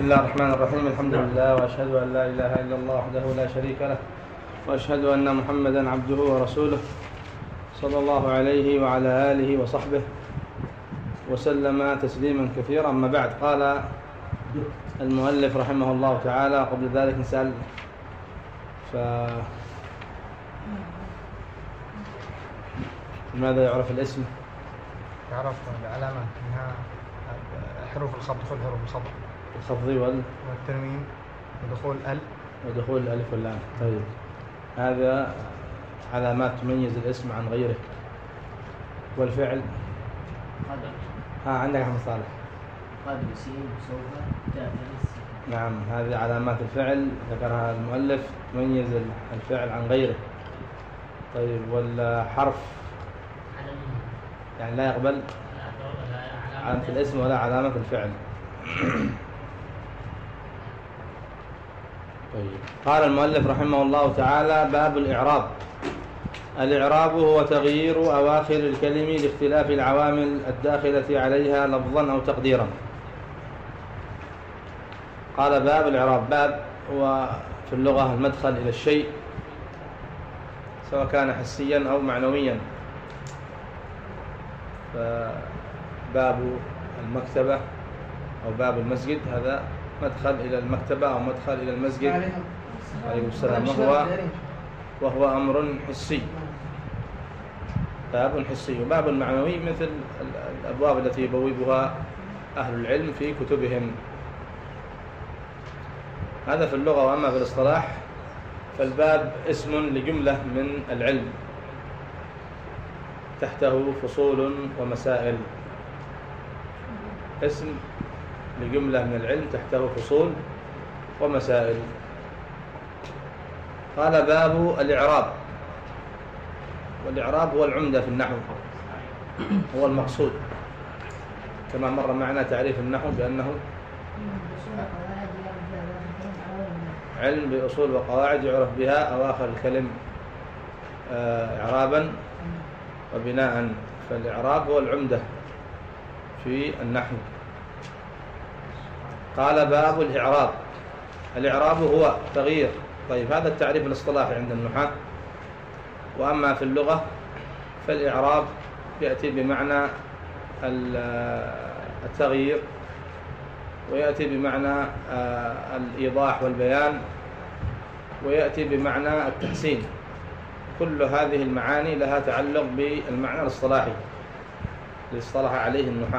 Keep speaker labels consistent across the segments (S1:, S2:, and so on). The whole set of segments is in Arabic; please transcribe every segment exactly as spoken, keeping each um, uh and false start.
S1: الله الرحمن الرحيم. الحمد لله وأشهد أن لا إله إلا الله وحده لا شريك له، وأشهد أن محمدا عبده ورسوله صلى الله عليه وعلى آله وصحبه وسلم تسليما كثيرا. أما بعد، قال المؤلف رحمه الله تعالى: قبل ذلك نسأل ف لماذا يعرف الاسم؟
S2: يعرف العلامة منها حروف الخفض، كل حروف الخفض
S1: الخفضي وال
S2: والتنوين ودخول ال
S1: ودخول الألف واللام. طيب، هذا علامات تميز الاسم عن غيره. والفعل ها عندك أحمد صالح؟
S3: قد سين سوف تأتي.
S1: نعم، هذه علامات الفعل ذكرها المؤلف تميز الفعل عن غيره. طيب، والحرف يعني لا يقبل علامة الاسم ولا علامة الفعل. طيب، قال المؤلف رحمه الله تعالى: باب الإعراب. الإعراب هو تغيير أواخر الكلم لاختلاف العوامل الداخلة عليها لفظا أو تقديرا. قال: باب الإعراب. باب هو في اللغة المدخل إلى الشيء، سواء كان حسيا أو معنويا. فباب المكتبة أو باب المسجد هذا مدخل إلى المكتبة أو مدخل إلى المسجد. عليكم السلام. وهو وهو أمر حسي، باب حسي. وباب المعنوي مثل الأبواب التي يبوبها أهل العلم في كتبهم. هذا في اللغة. وأما في الاصطلاح فالباب اسم لجملة من العلم تحته فصول ومسائل. اسم لجملة من العلم تحته فصول ومسائل. قال: باب الإعراب. والإعراب هو العمدة في النحو، هو المقصود، كما مر معنا تعريف النحو بأنه علم بأصول وقواعد يعرف بها أواخر الكلم إعرابا وبناء. فالإعراب هو العمدة في النحو. قال: باب الإعراب. الإعراب هو تغيير. طيب، هذا التعريف الاصطلاحي عند النحاة. وأما في اللغة فالإعراب يأتي بمعنى التغيير، ويأتي بمعنى الإيضاح والبيان، ويأتي بمعنى التحسين. كل هذه المعاني لها تعلق بالمعنى الاصطلاحي اللي اصطلح عليه النحاة.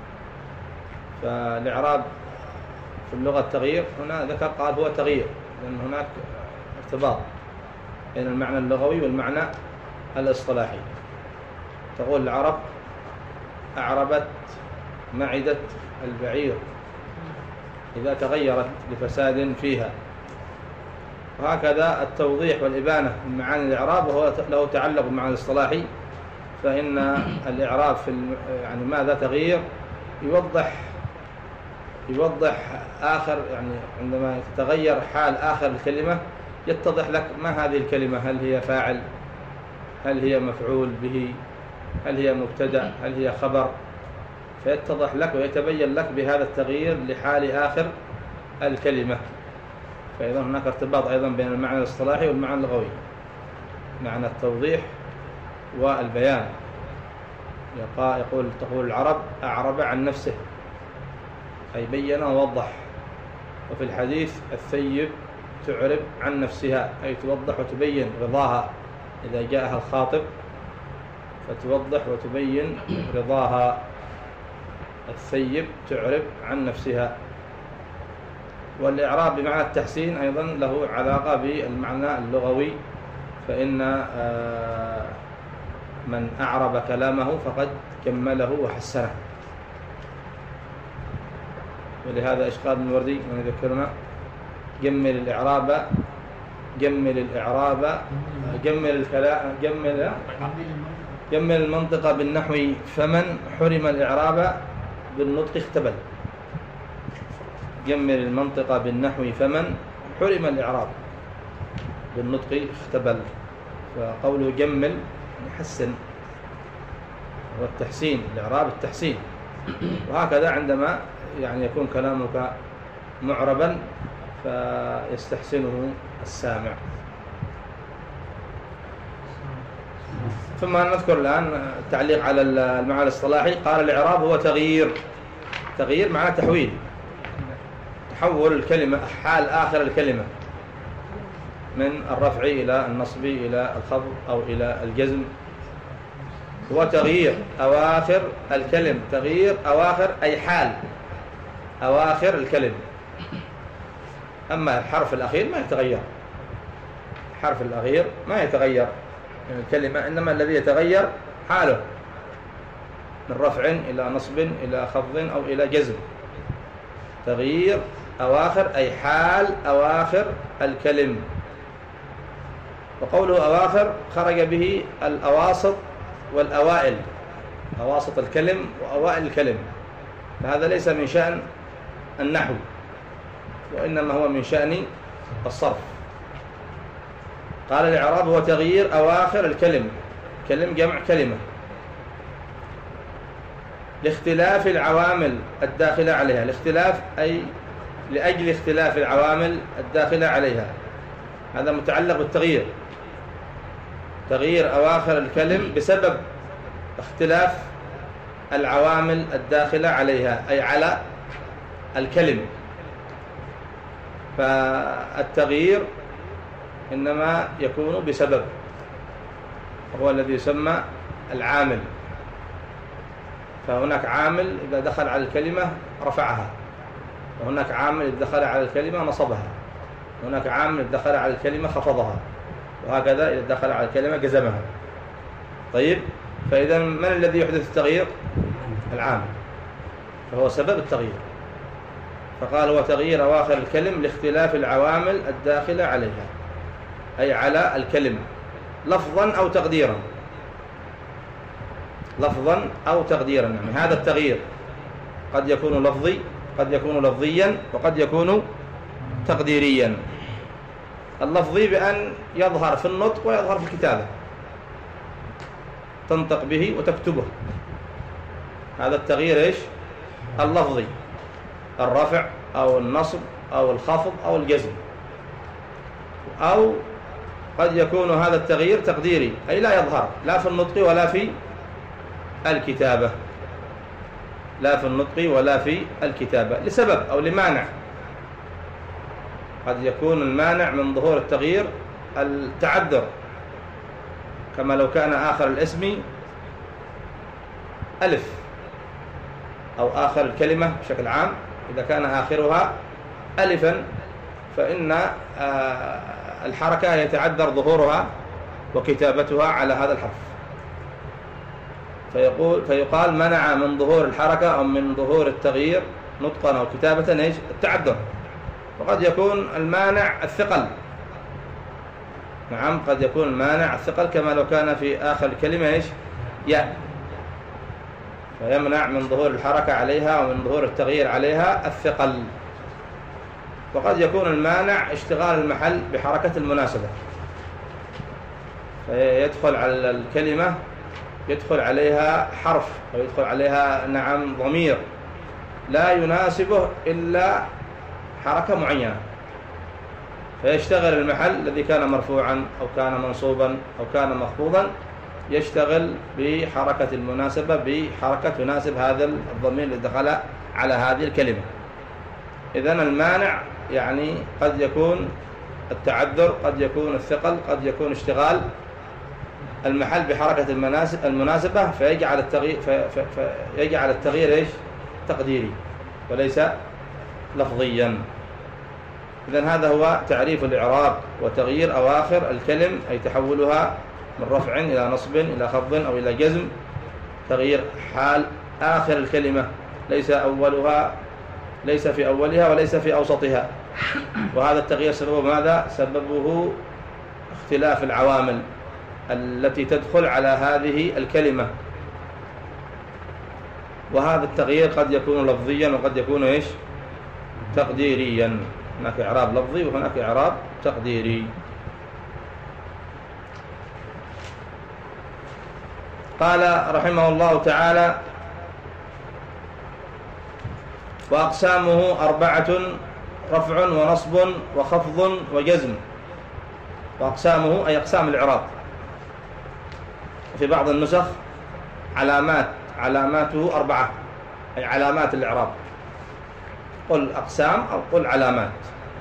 S1: فالإعراب في اللغة التغيير، هنا ذكر قال هو تغيير، لأن هناك ارتباط بين المعنى اللغوي والمعنى الاصطلاحي. تقول العرب: أعربت معدة البعير إذا تغيرت لفساد فيها. وهكذا التوضيح والإبانة من معاني الإعراب وهو له تعلق بالمعنى الاصطلاحي. فإن الإعراب في يعني ماذا تغيير يوضح يوضح آخر، يعني عندما تتغير حال آخر الكلمة يتضح لك ما هذه الكلمة، هل هي فاعل، هل هي مفعول به، هل هي مبتدأ، هل هي خبر. فيتضح لك ويتبين لك بهذا التغيير لحال آخر الكلمة. فإذا هناك ارتباط أيضا بين المعنى الاصطلاحي والمعنى اللغوي، معنى التوضيح والبيان. يقول تقول العرب: أعرب عن نفسه، أي بين ووضح. وفي الحديث: الثيب تعرب عن نفسها، أي توضح وتبين رضاها إذا جاءها الخاطب، فتوضح وتبين رضاها. الثيب تعرب عن نفسها. والإعراب بمعنى التحسين أيضا له علاقة بالمعنى اللغوي. فإن من أعرب كلامه فقد كمله وحسنه. ولهذا إشقاء بن الوردي من يذكرنا: جمل الإعراب جمل الإعراب جمل الكلام جمل جمل المنطق بالنحو، فمن حرم الإعراب بالنطق اختبل. جمل المنطق بالنحو فمن حرم الإعراب بالنطق اختبل. فقوله جمل يحسن، والتحسين الإعراب التحسين. وهكذا عندما يعني يكون كلامك معربا فيستحسنه السامع. ثم نذكر الآن التعليق على المعنى الاصطلاحي. قال الإعراب هو تغيير، تغيير معناه تحويل، تحول الكلمة، حال آخر الكلمة من الرفع إلى النصب إلى الخفض أو إلى الجزم. هو تغيير أواخر الكلم، تغيير أواخر أي حال أواخر الكلم. أما الحرف الأخير ما يتغير، الحرف الأخير ما يتغير من الكلمة، إنما الذي يتغير حاله من رفع إلى نصب إلى خفض أو إلى جزم. تغيير أواخر أي حال أواخر الكلم. وقوله أواخر خرج به الأواسط والأوائل، أواسط الكلم وأوائل الكلم، فهذا ليس من شأن النحو وإنما هو من شأن الصرف. قال الإعراب هو تغيير أواخر الكلم، كلم جمع كلمة، لاختلاف العوامل الداخلة عليها. الاختلاف أي لأجل اختلاف العوامل الداخلة عليها، هذا متعلق بالتغيير. تغيير أواخر الكلم بسبب اختلاف العوامل الداخلة عليها أي على الكلم. فالتغيير إنما يكون بسبب، هو الذي يسمى العامل. فهناك عامل إذا دخل على الكلمة رفعها، وهناك عامل إذا دخل على الكلمة نصبها، هناك عامل إذا دخل على الكلمة خفضها، وهكذا إذا دخل على الكلمة جزمها. طيب، فإذا من الذي يحدث التغيير؟ العامل، فهو سبب التغيير. فقال هو تغيير أواخر الكلم لاختلاف العوامل الداخلة عليها أي على الكلمة، لفظا أو تقديرا، لفظا أو تقديرا. يعني هذا التغيير قد يكون لفظي، قد يكون لفظيا، وقد يكون تقديريا. اللفظي بأن يظهر في النطق ويظهر في الكتابة، تنطق به وتكتبه، هذا التغيير إيش؟ اللفظي، الرفع أو النصب أو الخفض أو الجزم. أو قد يكون هذا التغيير تقديري أي لا يظهر لا في النطق ولا في الكتابة، لا في النطق ولا في الكتابة لسبب أو لمانع. قد يكون المانع من ظهور التغيير التعذر، كما لو كان آخر الاسم ألف، أو آخر الكلمة بشكل عام إذا كان آخرها ألفا فإن الحركة يتعذر ظهورها وكتابتها على هذا الحرف، فيقول فيقال منع من ظهور الحركة أو من ظهور التغيير نطقا أو كتابة إيش؟ التعذر. وقد يكون المانع الثقل، نعم قد يكون المانع الثقل كما لو كان في آخر الكلمة إيش؟ ياء، فيمنع من ظهور الحركة عليها ومن ظهور التغيير عليها الثقل. وقد يكون المانع اشتغال المحل بحركة المناسبة، فيدخل على الكلمة يدخل عليها حرف أو يدخل عليها نعم ضمير لا يناسبه إلا حركة معينة، فيشتغل المحل الذي كان مرفوعا أو كان منصوبا أو كان مخفوضا يشتغل بحركة المناسبة، بحركة تناسب هذا الضمير الذي دخل على هذه الكلمة. إذن المانع يعني قد يكون التعذر، قد يكون الثقل، قد يكون اشتغال المحل بحركة المناسبة، فيجعل التغيير فيجعل التغيير ايش؟ تقديري وليس لفظيا. إذن هذا هو تعريف الإعراب، وتغيير أواخر الكلم أي تحولها من رفع إلى نصب إلى خفض أو إلى جزم، تغيير حال آخر الكلمة، ليس أولها ليس في أولها وليس في أوسطها. وهذا التغيير سببه ماذا؟ سببه اختلاف العوامل التي تدخل على هذه الكلمة، وهذا التغيير قد يكون لفظيا وقد يكون إيش؟ تقديريا. هناك إعراب لفظي وهناك إعراب تقديري. قال رحمه الله تعالى: وأقسامه أربعة رفع ونصب وخفض وجزم. وأقسامه أي أقسام الإعراب. في بعض النسخ علامات علاماته أربعة، أي علامات الإعراب. قل أقسام أو قل علامات.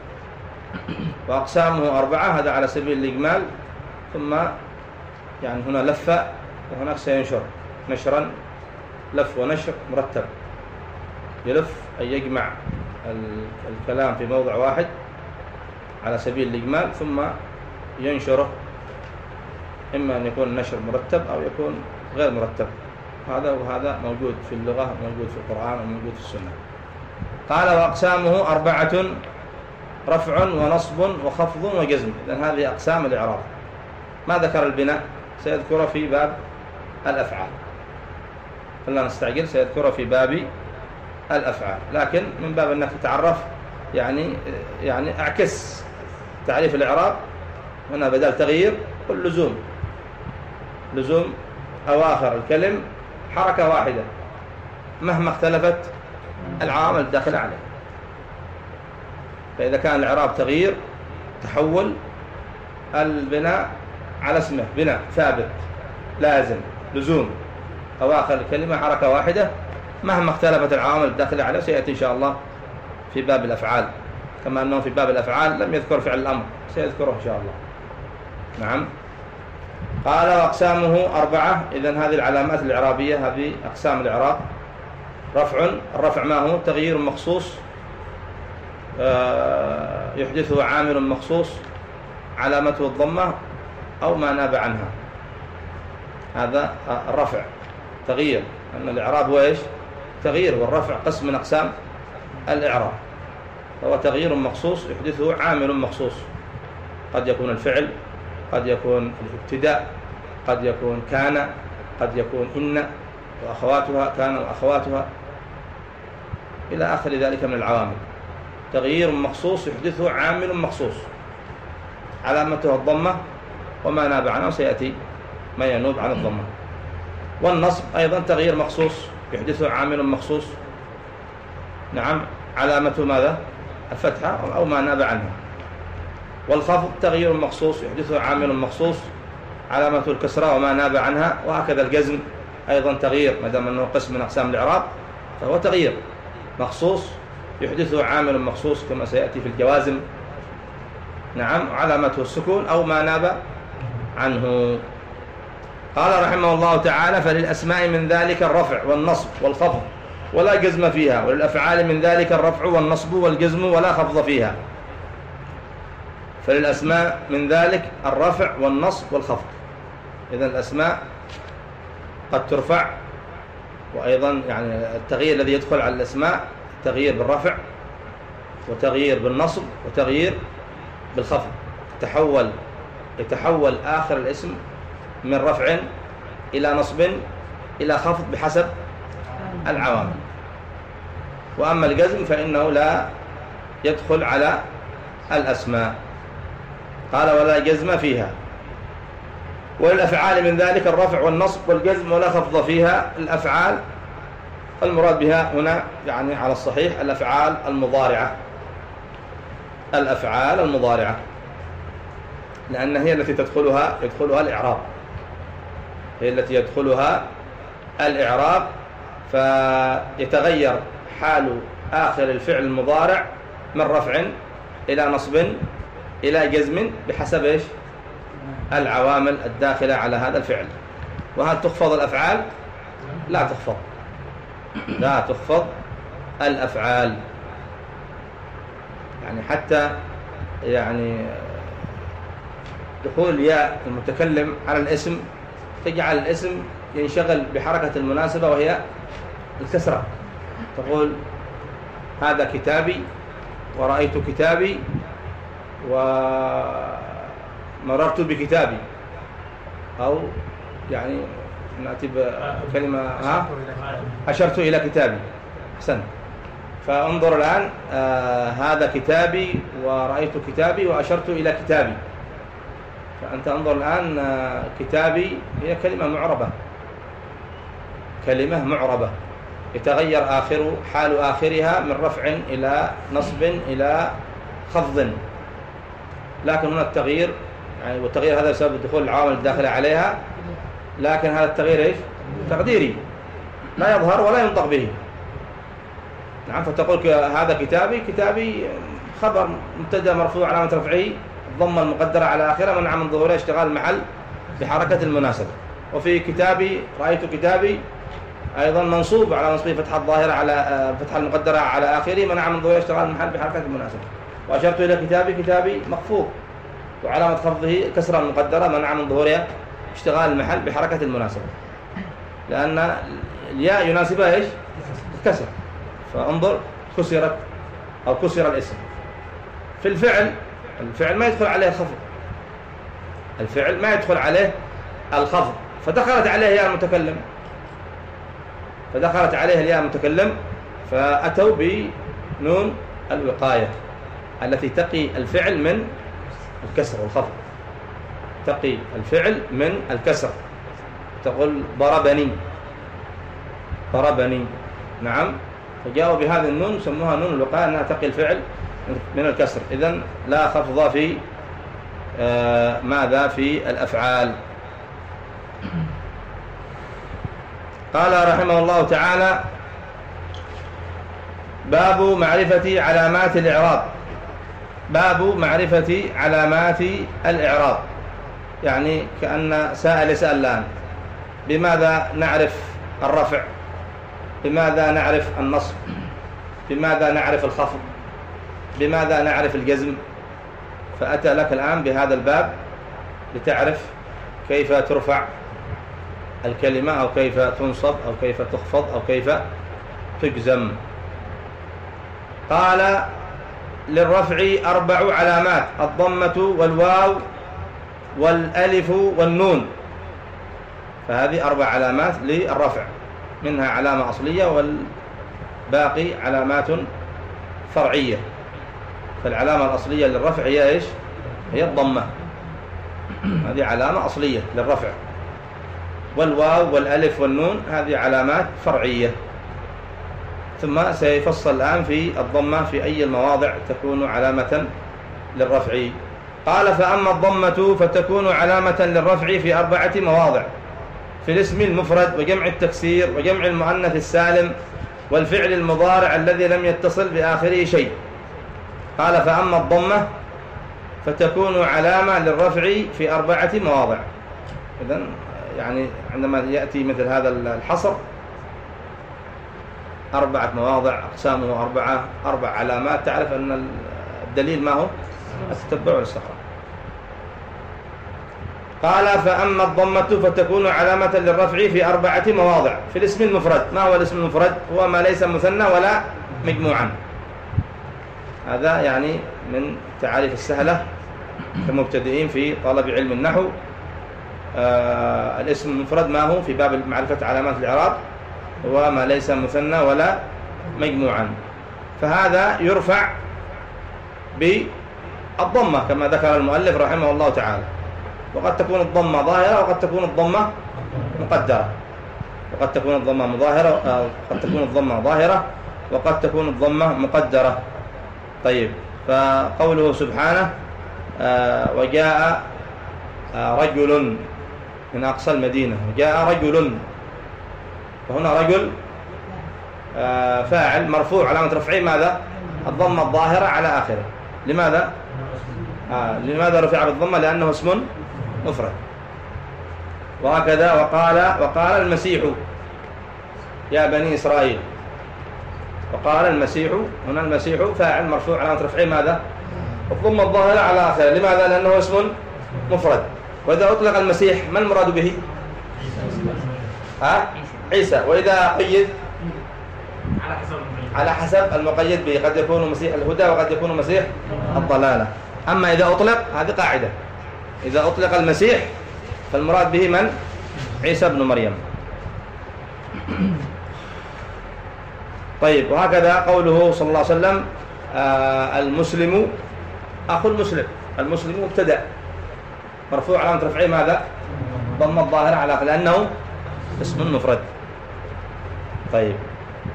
S1: وأقسامه أربعة، هذا على سبيل الإجمال. ثم يعني هنا لفة وهناك سينشر نشرا، لف ونشر مرتب. يلف أي يجمع الكلام في موضع واحد على سبيل الإجمال، ثم ينشره، إما أن يكون النشر مرتب أو يكون غير مرتب. هذا وهذا موجود في اللغة، موجود في القرآن وموجود في السنة. قال وأقسامه أربعة، رفع ونصب وخفض وجزم. إذن هذه أقسام الإعراب. ما ذكر البناء، سيذكر في باب الأفعال. فلا نستعجل، سيذكر في باب الأفعال. لكن من باب أنك تتعرف يعني يعني أعكس تعريف الإعراب. هنا بدل تغيير قل لزوم، لزوم أواخر الكلم حركة واحدة مهما اختلفت العوامل الداخلة عليه. فإذا كان الإعراب تغيير تحول، البناء على اسمه بناء ثابت لازم لزوم أواخر الكلمة حركة واحدة مهما اختلفت العوامل الداخلة عليه. سيأتي إن شاء الله في باب الأفعال، كما أنه في باب الأفعال لم يذكر فعل الأمر، سيذكره إن شاء الله. نعم. قال وأقسامه أربعة. إذن هذه العلامات الإعرابية، هذه أقسام الإعراب. رفع، الرفع ما هو؟ تغيير مخصوص يحدثه عامل مخصوص علامته الضمة أو ما ناب عنها. هذا الرفع تغيير، أن الإعراب هو إيش؟ تغيير، والرفع قسم من أقسام الإعراب. فهو تغيير مخصوص يحدثه عامل مخصوص، قد يكون الفعل، قد يكون الابتداء، قد يكون كان، قد يكون إن وأخواتها، كان وأخواتها، إلى آخر ذلك من العوامل. تغيير مخصوص يحدثه عامل مخصوص علامته الضمة وما ناب عنه، سيأتي ما ينوب عن الضمة. والنصب أيضا تغيير مخصوص يحدثه عامل مخصوص، نعم، علامته ماذا؟ الفتحة أو ما ناب عنها. والخفض تغيير مخصوص يحدثه عامل مخصوص علامته الكسرة وما ناب عنها. وهكذا الجزم أيضا تغيير، ما دام أنه قسم من أقسام الإعراب فهو تغيير مخصوص يحدثه عامل مخصوص كما سيأتي في الجوازم، نعم، علامته السكون أو ما ناب عنه. قال رحمه الله تعالى فللأسماء من ذلك الرفع والنصب والخفض ولا جزم فيها، وللأفعال من ذلك الرفع والنصب والجزم ولا خفض فيها. فللأسماء من ذلك الرفع والنصب والخفض. إذن الأسماء قد ترفع، وأيضا يعني التغيير الذي يدخل على الأسماء تغيير بالرفع وتغيير بالنصب وتغيير بالخفض. تحول يتحول آخر الاسم من رفع إلى نصب إلى خفض بحسب العوامل. وأما الجزم فإنه لا يدخل على الأسماء. قال ولا جزم فيها. وللأفعال من ذلك الرفع والنصب والجزم ولا خفض فيها. الأفعال المراد بها هنا يعني على الصحيح الأفعال المضارعة، الأفعال المضارعة، لأن هي التي تدخلها يدخلها الإعراب، هي التي يدخلها الإعراب. فيتغير حال آخر الفعل المضارع من رفع إلى نصب إلى جزم بحسب إيش؟ العوامل الداخلة على هذا الفعل. وهل تخفض الأفعال؟ لا تخفض، لا تخفض الأفعال. يعني حتى يعني دخول ياء المتكلم على الاسم تجعل الاسم ينشغل بحركة المناسبة وهي الكسرة. تقول هذا كتابي ورأيت كتابي ومررت بكتابي، أو يعني نأتي بكلمة ها أشرت إلى كتابي. أحسن. فانظر الآن آه هذا كتابي ورأيت كتابي وأشرت إلى كتابي. فأنت انظر الآن آه كتابي هي كلمة معربة، كلمة معربة، يتغير آخر حال آخرها من رفع إلى نصب إلى خفض، لكن هنا التغيير يعني والتغيير هذا بسبب دخول العوامل الداخلة عليها، لكن هذا التغيير إيش؟ تقديري لا يظهر ولا ينطق به. نعم، فتقول هذا كتابي، كتابي خبر مبتدأ مرفوع علامة رفعه الضمة المقدرة على آخره منع من ظهوره اشتغال المحل بحركة المناسبة. وفي كتابي رأيت كتابي أيضا منصوب على نصبه فتحة الظاهرة على فتحة المقدرة على آخره منع من ظهوره اشتغال المحل بحركة المناسبة. وأشرت إلى كتابي، كتابي مخفوض وعلامة خفضه كسرة مقدرة منع من ظهورها اشتغال المحل بحركة المناسبة، لأن الياء يناسبها إيش؟ الكسر. فانظر كسرت أو كسر الاسم. في الفعل، الفعل ما يدخل عليه الخفض، الفعل ما يدخل عليه الخفض، فدخلت عليه ياء المتكلم، فدخلت عليه الياء المتكلم فأتوا بنون الوقاية التي تقي الفعل من الكسر والخفض، تقي الفعل من الكسر. تقول ضربني، ضربني، نعم، فجاءوا بهذه النون سموها نون الوقاية أنها تقي الفعل من الكسر. إذن لا خفض في آه ماذا في الأفعال. قال رحمه الله تعالى: باب معرفة علامات الإعراب. باب معرفة علامات الإعراب، يعني كأن سائل يسأل الآن: بماذا نعرف الرفع؟ بماذا نعرف النصب؟ بماذا نعرف الخفض؟ بماذا نعرف الجزم؟ فأتى لك الآن بهذا الباب لتعرف كيف ترفع الكلمة أو كيف تنصب أو كيف تخفض أو كيف تجزم. قال: للرفع أربع علامات: الضمة والواو والألف والنون. فهذه أربع علامات للرفع، منها علامة أصلية والباقي علامات فرعية. فالعلامة الأصلية للرفع هي إيش؟ هي الضمة، هذه علامة أصلية للرفع. والواو والألف والنون هذه علامات فرعية. ثم سيفصل الآن في الضمة في أي المواضع تكون علامة للرفع. قال: فأما الضمة فتكون علامة للرفع في أربعة مواضع: في الاسم المفرد وجمع التكسير وجمع المؤنث السالم والفعل المضارع الذي لم يتصل بآخره شيء. قال: فأما الضمة فتكون علامة للرفع في أربعة مواضع. إذن يعني عندما يأتي مثل هذا الحصر أربعة مواضع أقسامه أربعة أربع علامات، تعرف أن الدليل ما هو؟ التتبع والاستقراء. قال: فأما الضمة فتكون علامة للرفع في أربعة مواضع: في الاسم المفرد. ما هو الاسم المفرد؟ هو ما ليس مثنى ولا مجموعا. هذا يعني من التعاريف السهلة كمبتدئين في طلب علم النحو. آه الاسم المفرد ما هو في باب معرفة علامات الإعراب؟ هو ما ليس مثنى ولا مجموعا. فهذا يرفع بالضمة كما ذكر المؤلف رحمه الله تعالى. وقد تكون الضمة ظاهرة وقد تكون الضمة مقدرة، وقد تكون الضمة مظاهرة وقد تكون الضمة ظاهرة وقد تكون الضمة مقدرة. طيب، فقوله سبحانه: آه وجاء آه رجل من أقصى المدينة، وجاء رجل، فهنا رجل آه فاعل مرفوع علامة رفعه ماذا؟ الضمة الظاهرة على آخره. لماذا؟ آه لماذا رفع بالضمة؟ لأنه اسم مفرد. وهكذا وقال وقال المسيح يا بني إسرائيل. وقال المسيح، هنا المسيح فاعل مرفوع علامة رفعه ماذا؟ الضمة الظاهرة على آخره. لماذا؟ لأنه اسم مفرد. وإذا أطلق المسيح ما المراد به؟ ها؟ عيسى. وإذا قيد على حسب المقيد به، قد يكون مسيح الهدى وقد يكون مسيح الضلالة. أما إذا أطلق، هذه قاعدة، إذا أطلق المسيح فالمراد به من؟ عيسى بن مريم. طيب، وهكذا قوله صلى الله عليه وسلم: آه المسلم أخو المسلم. المسلم مبتدأ مرفوع علامة رفعه ماذا؟ ضم الظاهرة على آخره لأنه اسم مفرد. طيب،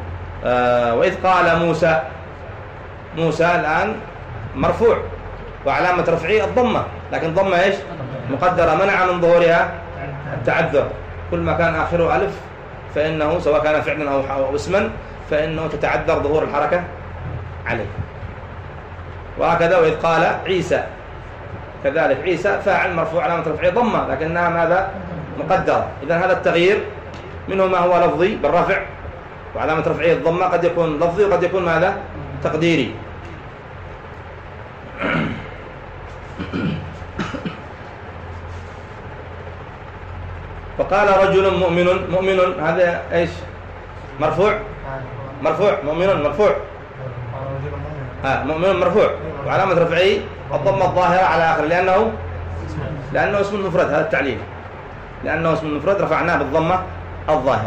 S1: آه وإذ قال موسى، موسى الآن مرفوع وعلامة رفعه الضمة، لكن الضمة إيش؟ مقدرة، منع من ظهورها التعذر. كل ما كان آخره ألف فإنه سواء كان فعلا أو اسما فإنه تتعذر ظهور الحركة عليه. وهكذا وإذ قال عيسى، كذلك عيسى فاعل مرفوع علامة رفعه ضمة لكنها ماذا؟ مقدرة. إذن هذا التغيير منه ما هو لفظي بالرفع وعلامة رفعه الضمة، قد يكون لفظي وقد يكون ماذا؟ تقديري. وقال رجل مؤمن، مؤمن هذا ايش؟ مرفوع، مرفوع مؤمن مرفوع، آه مؤمن مرفوع وعلامة رفعه الضمة الظاهرة على آخر لأنه لأنه اسم مفرد. هذا التعليل، لأنه اسم مفرد رفعناه بالضمة الظاهرة.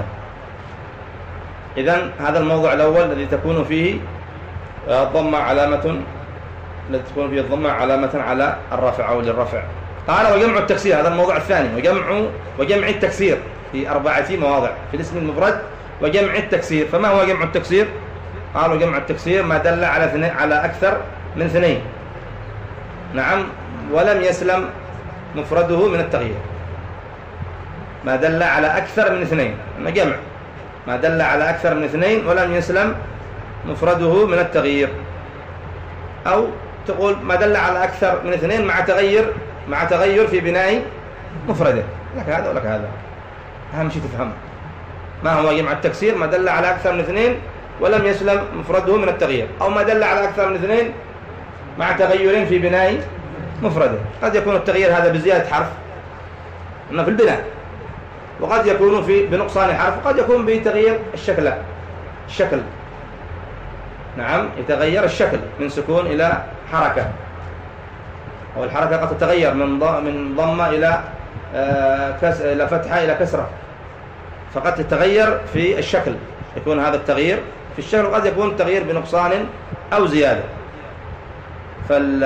S1: إذن هذا الموضوع الأول الذي تكون فيه الضمة علامة، التي تكون فيه الضمة علامة على الرفع أو للرفع. قال وجمع التكسير، هذا الموضوع الثاني، وجمع وجمع التكسير في أربعة مواضع في الاسم المفرد وجمع التكسير. فما هو جمع التكسير؟ قالوا جمع التكسير ما دل على على أكثر من اثنين، نعم، ولم يسلم مفرده من التغيير. ما دل على أكثر من اثنين، أما جمع ما دل على أكثر من اثنين ولم يسلم مفرده من التغيير. أو تقول ما دل على أكثر من اثنين مع تغير مع تغير في بناء مفرده. لك هذا ولك هذا، أهم شيء تفهم ما هو جمع التكسير. ما دل على أكثر من اثنين ولم يسلم مفرده من التغيير، أو ما دل على أكثر من اثنين مع تغير في بناء مفرده. قد يكون التغيير هذا بزيادة حرف في البناء، وقد يكون في بنقصان حرف، وقد يكون بتغيير الشكل الشكل نعم، يتغير الشكل من سكون إلى حركة، أو الحركة قد تتغير من من ضمة إلى كس إلى فتحة إلى كسرة، فقد تتغير في الشكل، يكون هذا التغيير في الشكل، وقد يكون التغيير بنقصان أو زيادة. فال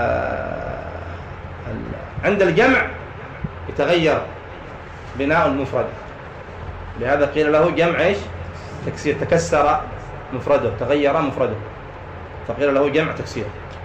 S1: عند الجمع يتغير بناء المفرد، لهذا قيل له جمع ايش؟ تكسير، تكسر مفرده، تغير مفرده، فقيل له جمع تكسير.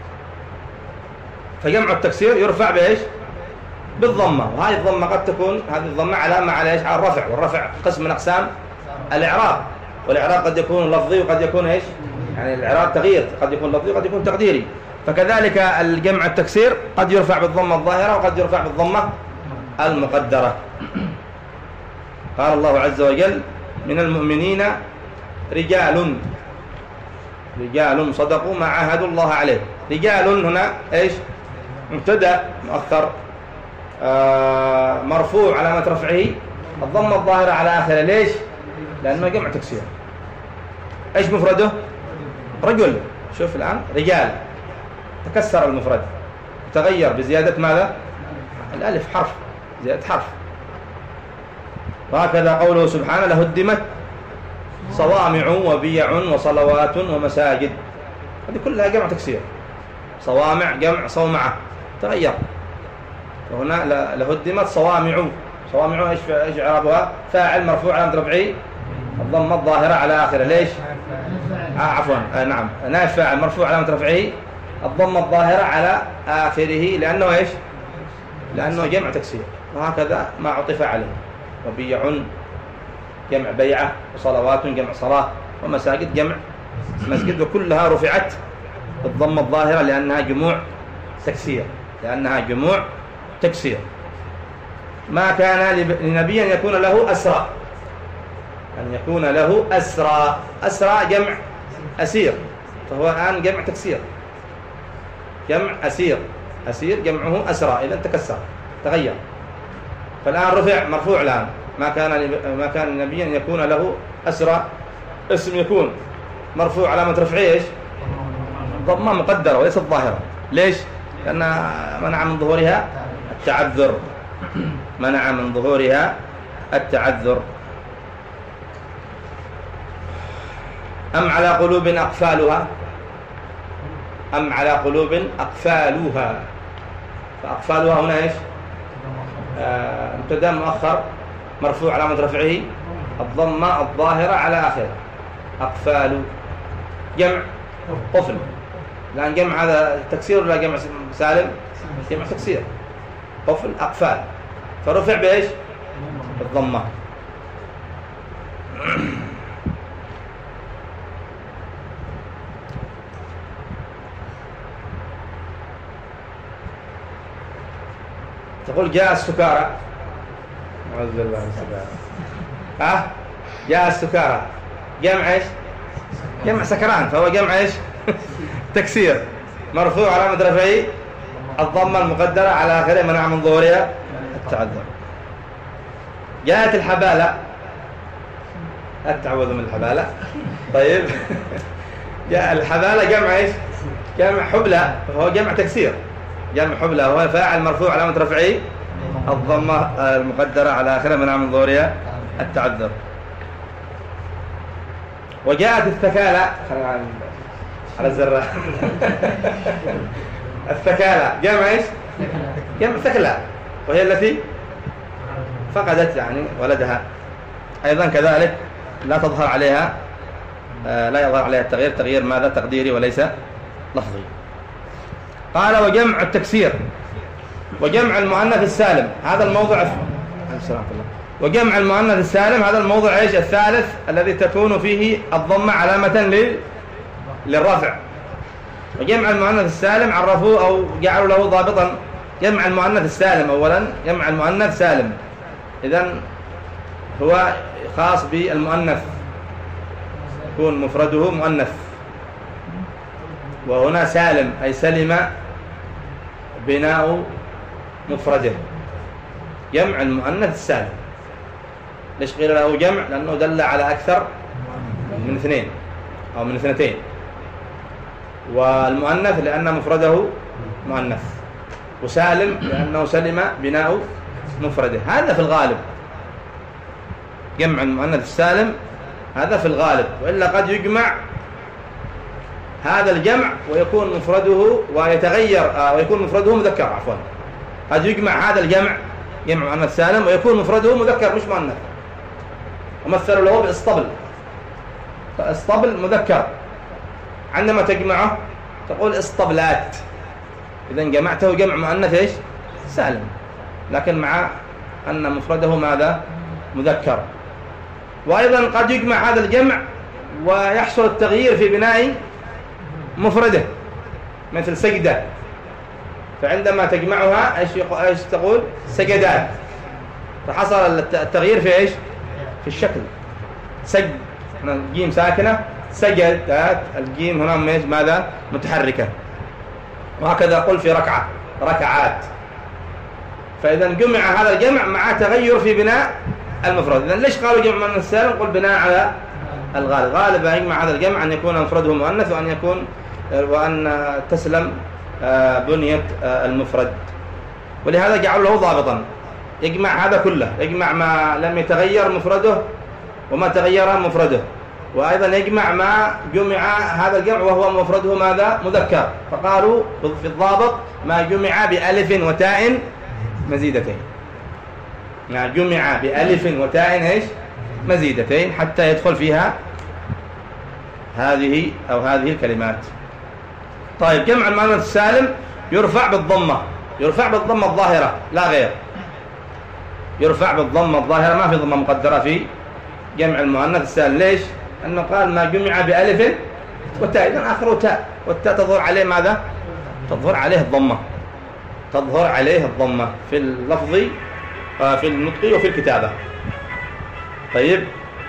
S1: فجمع التكسير يرفع بايش؟ بالضمه، وهذه الضمه قد تكون هذه الضمه علامه على ايش؟ على الرفع، والرفع قسم من اقسام الاعراب، والاعراب قد يكون لفظي وقد يكون ايش؟ يعني الاعراب تغيير، قد يكون لفظي وقد يكون تقديري. فكذلك الجمع التكسير قد يرفع بالضمه الظاهره وقد يرفع بالضمه المقدره. قال الله عز وجل من المؤمنين رجال رجال صدقوا ما عاهدوا الله عليه. رجال هنا ايش؟ مبتدا مؤخر آه مرفوع علامة رفعه الضمة الظاهرة على آخره. ليش؟ لأنه جمع تكسير. ايش مفرده؟ رجل. شوف الآن رجال تكسر المفرد، تغير بزيادة ماذا؟ الألف، حرف، زيادة حرف. وهكذا قوله سبحانه لهدمت صوامع وبيع وصلوات ومساجد، هذه كلها جمع تكسير. صوامع جمع صومعة، تغير. وهنا لهدمت صوامع، صوامع ايش ايش اعرابها؟ فاعل مرفوع علامة رفعه الضمة الظاهرة على آخره. ليش؟ آه عفوا آه نعم نائب فاعل مرفوع علامة رفعه الضمة الظاهرة على آخره، لأنه ايش؟ لأنه جمع تكسير. وهكذا ما عطف عليه. وبيع جمع بيعة، وصلوات جمع صلاة، ومساجد جمع مسجد، وكلها رفعت بالضمة الظاهرة لأنها جموع تكسير، لأنها جموع تكسير. ما كان لنبي أن يكون له أسرى، أن يكون له أسرى. أسرى جمع أسير، فهو الآن جمع تكسير، جمع أسير، أسير جمعه أسرى، إذا تكسر تغير. فالآن رفع مرفوع. الآن ما كان ما كان النبي أن يكون له أسرى، اسم يكون مرفوع علامة رفعه ايش؟ ضمة مقدرة وليست ظاهرة. ليش؟ لأن منع من ظهورها التعذر، منع من ظهورها التعذر. أم على قلوب أقفالها، أم على قلوب أقفالها، فأقفالها هنا ايش؟ مبتدا آه مؤخر مرفوع علامة رفعه الضمة الظاهرة على آخره. أقفال جمع قفل. الآن جمع هذا تكسير ولا جمع سالم؟ جمع تكسير. قفل أقفال، فرفع بإيش؟ بالضمة. تقول جاء السكارى، أعوذ بالله من السكارى. ها؟ جاء السكارى جمع ايش؟ جمع سكران، فهو جمع ايش؟ تكسير، مرفوع علامة رفعه الضمة المقدرة على آخره منع من ظهورها التعذر. جاءت الحبالة، التعوذ من الحبالة. طيب جاء الحبالة جمع ايش؟ جمع حبلى، فهو جمع تكسير. جمع حبلى هو فاعل مرفوع علامة رفعه الضمة المقدرة على آخره منع من ظهورها التعذر. وجاءت الثكالى على الزراء. الثكالى جمع ايش؟ جمع ثكلى، وهي التي فقدت يعني ولدها. أيضا كذلك لا تظهر عليها لا يظهر عليها التغيير، تغيير ماذا؟ تقديري وليس لفظي. قال وجمع التكسير وجمع المؤنث السالم، هذا الموضع السلام الله. وجمع المؤنث السالم هذا الموضع ايش؟ الثالث الذي تكون فيه الضمة علامة لل... للرفع. وجمع المؤنث السالم عرفوه أو جعلوا له ضابطا. جمع المؤنث السالم أولا، جمع المؤنث سالم، إذن هو خاص بالمؤنث، يكون مفرده مؤنث. وهنا سالم أي سلم بناء مفرده، جمع المؤنث السالم. ليش قيل له جمع؟ لأنه دل على أكثر من اثنين أو من اثنتين. والمؤنث لأن مفرده مؤنث، وسالم لأنه سلم بناء مفرده. هذا في الغالب، جمع المؤنث السالم هذا في الغالب، وإلا قد يجمع هذا الجمع ويكون مفرده ويتغير ويكون مفرده مذكر، عفوا قد يجمع هذا الجمع جمع مؤنث سالم ويكون مفرده مذكر مش مؤنث. ومثلوا له بإسطبل، فإسطبل مذكر، عندما تجمعه تقول إسطبلات، إذن جمعته جمع مؤنث إيش؟ سالم، لكن مع أن مفرده ماذا؟ مذكر. وأيضا قد يجمع هذا الجمع ويحصل التغيير في بناء مفرده، مثل سجدة، فعندما تجمعها إيش إيش تقول؟ سجدات، فحصل التغيير في إيش؟ في الشكل. سج هنا الجيم ساكنة، سجدات الجيم هنا ماذا؟ متحركة. وهكذا قل في ركعة، ركعات. فإذا جمع هذا الجمع مع تغير في بناء المفرد. إذن ليش قالوا جمع مؤنث سالم؟ قل بناء على الغالب، غالبا يجمع هذا الجمع أن يكون مفرده مؤنث وأن يكون وأن تسلم بنية المفرد. ولهذا جعلوا له ضابطا، يجمع هذا كله، يجمع ما لم يتغير مفرده وما تغير مفرده، وأيضا يجمع ما جمع هذا الجمع وهو مفرده ماذا؟ مذكر. فقالوا في الضابط ما جمع بألف وتاء مزيدتين، ما جمع بألف وتاء ايش؟ مزيدتين، حتى يدخل فيها هذه أو هذه الكلمات. طيب جمع المؤنث السالم يرفع بالضمة، يرفع بالضمة الظاهرة لا غير، يرفع بالضمة الظاهرة، ما في ضمة مقدرة في جمع المؤنث السالم. ليش؟ أنه قال ما جمع بألف وتاء، إذن آخره تاء، والتاء تظهر عليه ماذا؟ تظهر عليه الضمة، تظهر عليه الضمة في اللفظ في النطق وفي الكتابة. طيب،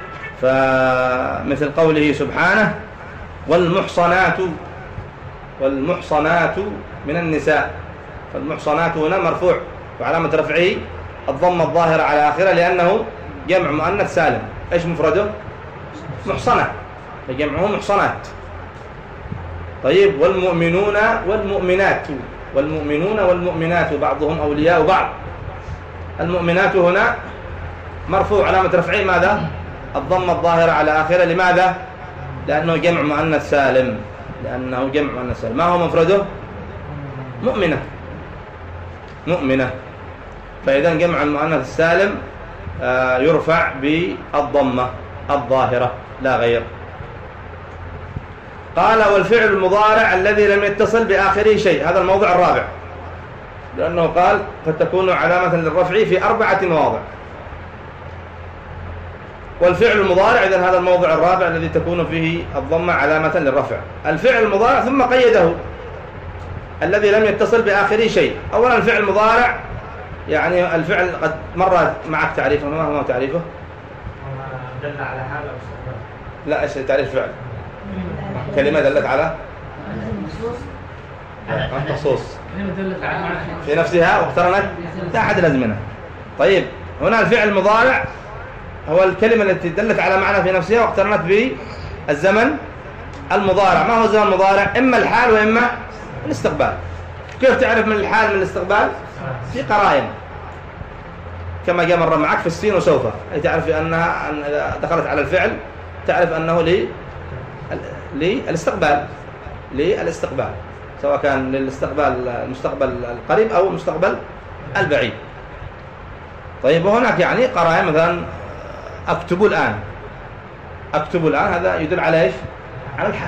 S1: فمثل قوله سبحانه والمحصنات، والمحصنات من النساء، فالمحصنات هنا مرفوع وعلامة رفعه الضمة الظاهرة على آخره لأنه جمع مؤنث سالم. إيش مفرده؟ محصنة، فجمعه محصنات. طيب والمؤمنون والمؤمنات، والمؤمنون والمؤمنات بعضهم أولياء بعض. المؤمنات هنا مرفوع علامة رفعه ماذا؟ الضمة الظاهرة على آخره. لماذا؟ لأنه جمع مؤنث سالم، لأنه جمع مؤنث سالم. ما هو مفرده؟ مؤمنة، مؤمنة. فإذا جمع المؤنث السالم يرفع بالضمة الظاهرة لا غير. قال والفعل المضارع الذي لم يتصل بآخره شيء، هذا الموضع الرابع، لأنه قال فتكون علامة للرفع في أربعة مواضع. والفعل المضارع إذن هذا الموضع الرابع الذي تكون فيه الضمة علامة للرفع. الفعل المضارع ثم قيده الذي لم يتصل بآخره شيء. أولا الفعل المضارع يعني الفعل قد مر معك تعريفه، ما هو تعريفه؟
S2: دل على حال أو استقبال.
S1: لا، ايش تعريف فعل؟ كلمة دلت على الخصوص في نفسها واقترنت لا أحد الأزمنة. طيب هنا الفعل المضارع هو الكلمة التي دلت على معنى في نفسها واقترنت بالزمن المضارع. ما هو الزمن المضارع؟ إما الحال وإما الاستقبال. كيف تعرف من الحال من الاستقبال؟ في قرائن كما جاء مرة معك في السين وسوف، أي تعرف أنها أن إذا دخلت على الفعل تعرف أنه لي للاستقبال للاستقبال سواء كان للاستقبال المستقبل القريب أو المستقبل البعيد. طيب وهناك يعني قرائن مثلا أكتب الآن، أكتب الآن هذا يدل على إيش؟ على الحال.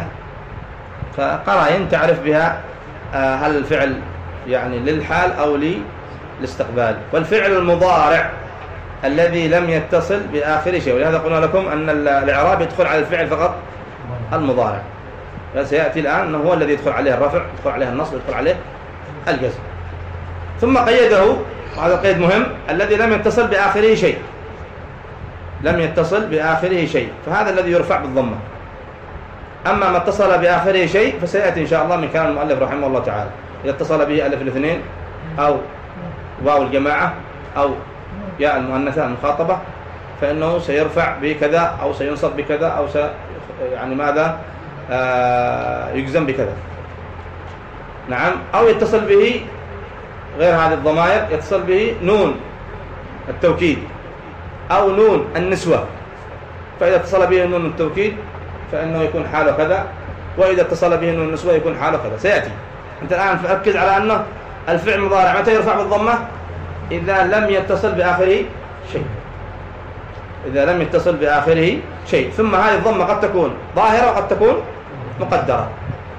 S1: فقرائن تعرف بها هل الفعل يعني للحال أو للاستقبال. والفعل المضارع الذي لم يتصل بآخر شيء، ولهذا قلنا لكم أن الإعراب يدخل على الفعل فقط المضارع. سيأتي الآن أنه هو الذي يدخل عليه الرفع، يدخل عليه النصب، يدخل عليه الجزم. ثم قيده، وهذا قيد مهم، الذي لم يتصل بآخره شيء، لم يتصل بآخره شيء، فهذا الذي يرفع بالضمة. أما ما اتصل بآخره شيء فسيأتي إن شاء الله من كلام المؤلف رحمه الله تعالى. إذا اتصل به ألف الاثنين أو واو الجماعة أو ياء المؤنثة المخاطبة فإنه سيرفع بكذا أو سينصب بكذا أو سي يعني ماذا آه يجزم بكذا. نعم. أو يتصل به غير هذه الضمائر، يتصل به نون التوكيد أو نون النسوة، فإذا اتصل به نون التوكيد فإنه يكون حاله كذا، وإذا اتصل به نون النسوة يكون حاله كذا. سيأتي. أنت الآن فركز على أنه الفعل المضارع متى يرفع بالضمة؟ إذا لم يتصل بآخره شيء، إذا لم يتصل بآخره شيء. ثم هذه الضمة قد تكون ظاهرة وقد تكون مقدرة.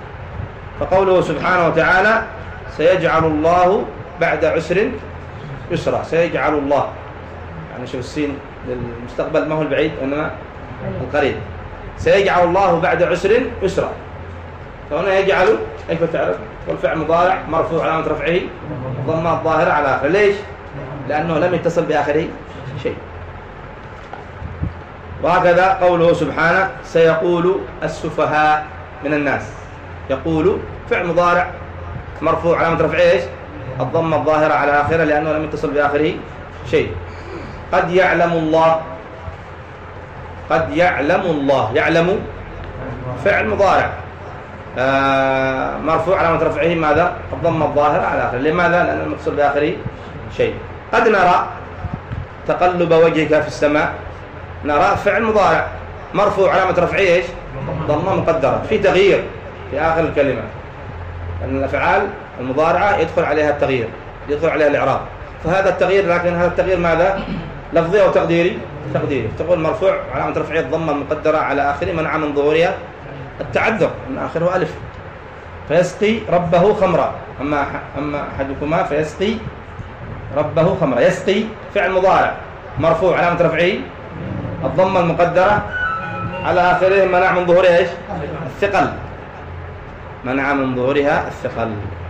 S1: فقوله سبحانه وتعالى سيجعل الله بعد عسر يسرا، سيجعل الله يعني شوف السين للمستقبل ما هو البعيد إنما القريب. سيجعل الله بعد عسر يسرا، فهنا يجعل كيف تعرف؟ والفعل مضارع مرفوع علامة رفعه ضمة الظاهرة على آخره. ليش؟ لأنه لم يتصل بآخره شيء. وهكذا قوله سبحانه سيقول السفهاء من الناس، يقول فعل مضارع مرفوع علامة رفعه ايش؟ الضمة الظاهرة على آخره لأنه لم يتصل بآخره شيء. قد يعلم الله، قد يعلم الله، يعلم فعل مضارع آه مرفوع علامة رفعه ماذا؟ الضمة الظاهرة على آخره. لماذا؟ لأنه لم يتصل بآخره شيء. قد نرى تقلب وجهك في السماء، نرى فعل مضارع مرفوع علامة رفعه ايش؟ ضمة مقدرة، في تغيير في آخر الكلمة، لأن الأفعال المضارعة يدخل عليها التغيير، يدخل عليها الإعراب. فهذا التغيير، لكن هذا التغيير ماذا؟ لفظي أو تقديري؟ تقديري. تقول مرفوع علامة رفعه الضمة المقدرة على آخره منع من ظهورها التعذر، من آخره ألف. فيسقي ربه خمرا، أما أما أحدكما فيسقي ربه خمرا. يسقي فعل مضارع مرفوع علامة رفعه الضمة المقدرة على آخره منع من ظهورها إيش؟ الثقل، منع من ظهورها الثقل.